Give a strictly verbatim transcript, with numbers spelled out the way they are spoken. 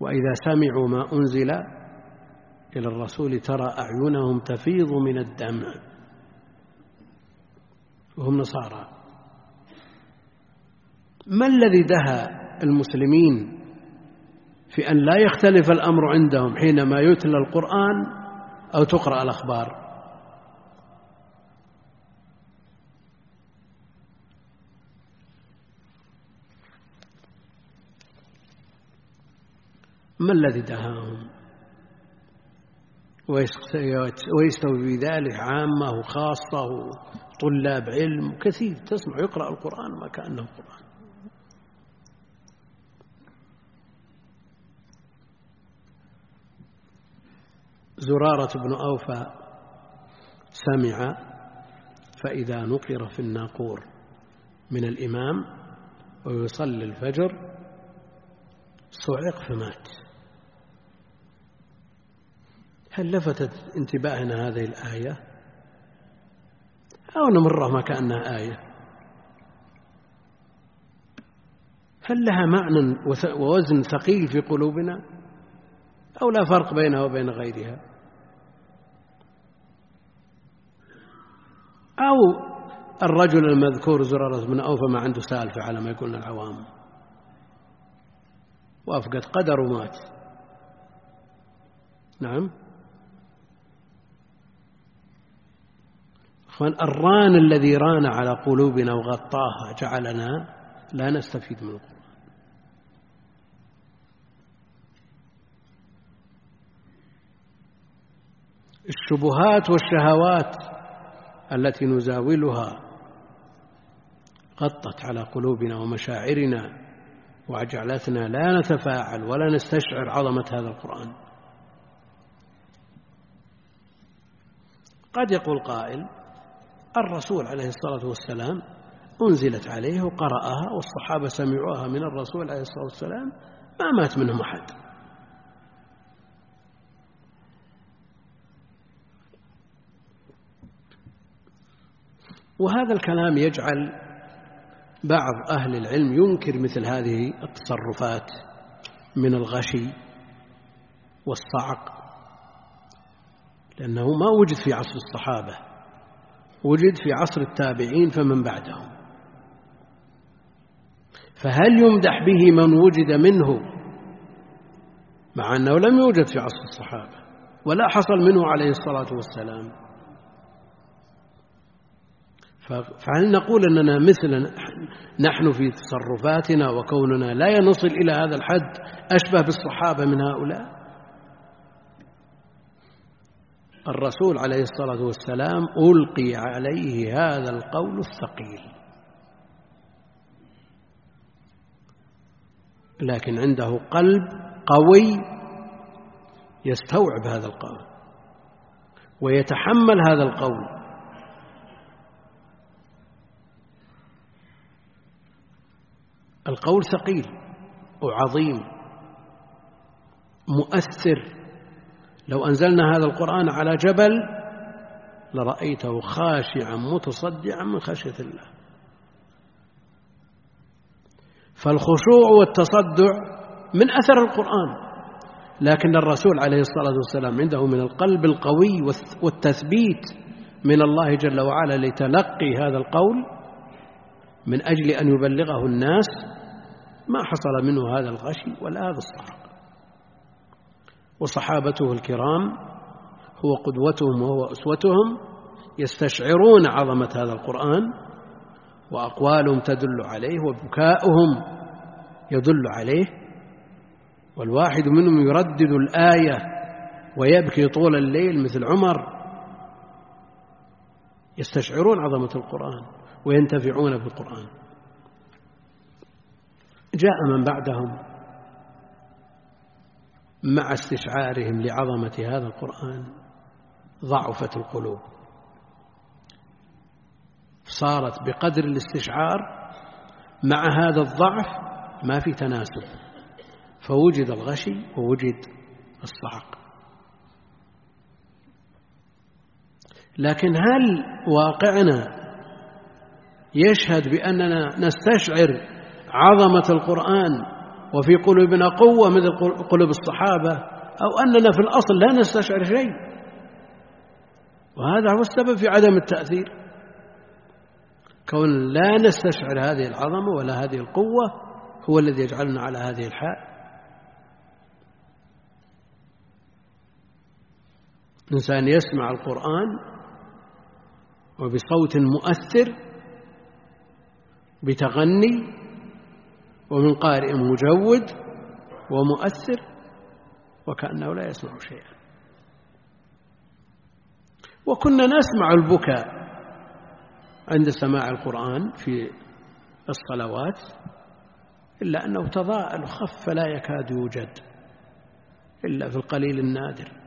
وإذا سمعوا ما أنزل إلى الرسول ترى أعينهم تفيض من الدمع وهم نصارى. ما الذي دهى المسلمين في أن لا يختلف الأمر عندهم حينما يتلى القرآن أو تقرأ الأخبار؟ ما الذي دهاهم؟ ويستوي في ذلك عامة وخاصة وطلاب علم كثير، تسمع يقرأ القرآن ما كأنه القرآن. زرارة بن أوفى سمع فإذا نقر في الناقور من الإمام ويصلي الفجر صعق فمات. هل لفتت انتباهنا هذه الآية أو نمرها ما كأنها آية؟ هل لها معنى ووزن ثقيل في قلوبنا أو لا فرق بينها وبين غيرها؟ أو الرجل المذكور زرارة بن أوفى ما عنده سالفة على ما يقولنا العوام، وأفقد قدر ومات. نعم أخوان، الران الذي ران على قلوبنا وغطاها جعلنا لا نستفيد من القرآن. الشبهات والشهوات التي نزاولها غطت على قلوبنا ومشاعرنا وجعلتنا لا نتفاعل ولا نستشعر عظمة هذا القرآن. قد يقول قائل الرسول عليه الصلاة والسلام أنزلت عليه وقرأها والصحابة سمعوها من الرسول عليه الصلاة والسلام ما مات منهم أحد. وهذا الكلام يجعل بعض أهل العلم ينكر مثل هذه التصرفات من الغشي والصعق، لأنه ما وجد في عصر الصحابة، وجد في عصر التابعين فمن بعدهم. فهل يمدح به من وجد منه مع أنه لم يوجد في عصر الصحابة ولا حصل منه عليه الصلاة والسلام؟ فهل نقول أننا مثل نحن في تصرفاتنا وكوننا لا نصل إلى هذا الحد أشبه بالصحابة من هؤلاء؟ الرسول عليه الصلاة والسلام ألقي عليه هذا القول الثقيل، لكن عنده قلب قوي يستوعب هذا القول ويتحمل هذا القول. القول ثقيل وعظيم مؤثر، لو أنزلنا هذا القرآن على جبل لرأيته خاشعا متصدعا من خشية الله. فالخشوع والتصدع من أثر القرآن، لكن الرسول عليه الصلاة والسلام عنده من القلب القوي والتثبيت من الله جل وعلا لتلقي هذا القول من أجل أن يبلغه الناس، ما حصل منه هذا الغشي ولا هذا الصعق. وصحابته الكرام هو قدوتهم وهو أسوتهم، يستشعرون عظمة هذا القرآن وأقوالهم تدل عليه وبكاؤهم يدل عليه، والواحد منهم يردد الآية ويبكي طول الليل مثل عمر. يستشعرون عظمة القرآن وينتفعون بالقرآن. جاء من بعدهم مع استشعارهم لعظمة هذا القرآن ضعفت القلوب، صارت بقدر الاستشعار مع هذا الضعف ما في تناسب، فوجد الغشي ووجد الصعق. لكن هل واقعنا يشهد بأننا نستشعر عظمة القرآن وفي قلوبنا قوة مثل قلوب الصحابة، أو أننا في الأصل لا نستشعر شيء، وهذا هو السبب في عدم التأثير، كون لا نستشعر هذه العظمة ولا هذه القوة هو الذي يجعلنا على هذه الحال. إنسان يسمع القرآن وبصوت مؤثر بتغني ومن قارئ مجود ومؤثر وكأنه لا يسمع شيئا. وكنا نسمع البكاء عند سماع القرآن في الصلوات، إلا أنه تضاءل وخف فلا يكاد يوجد إلا في القليل النادر.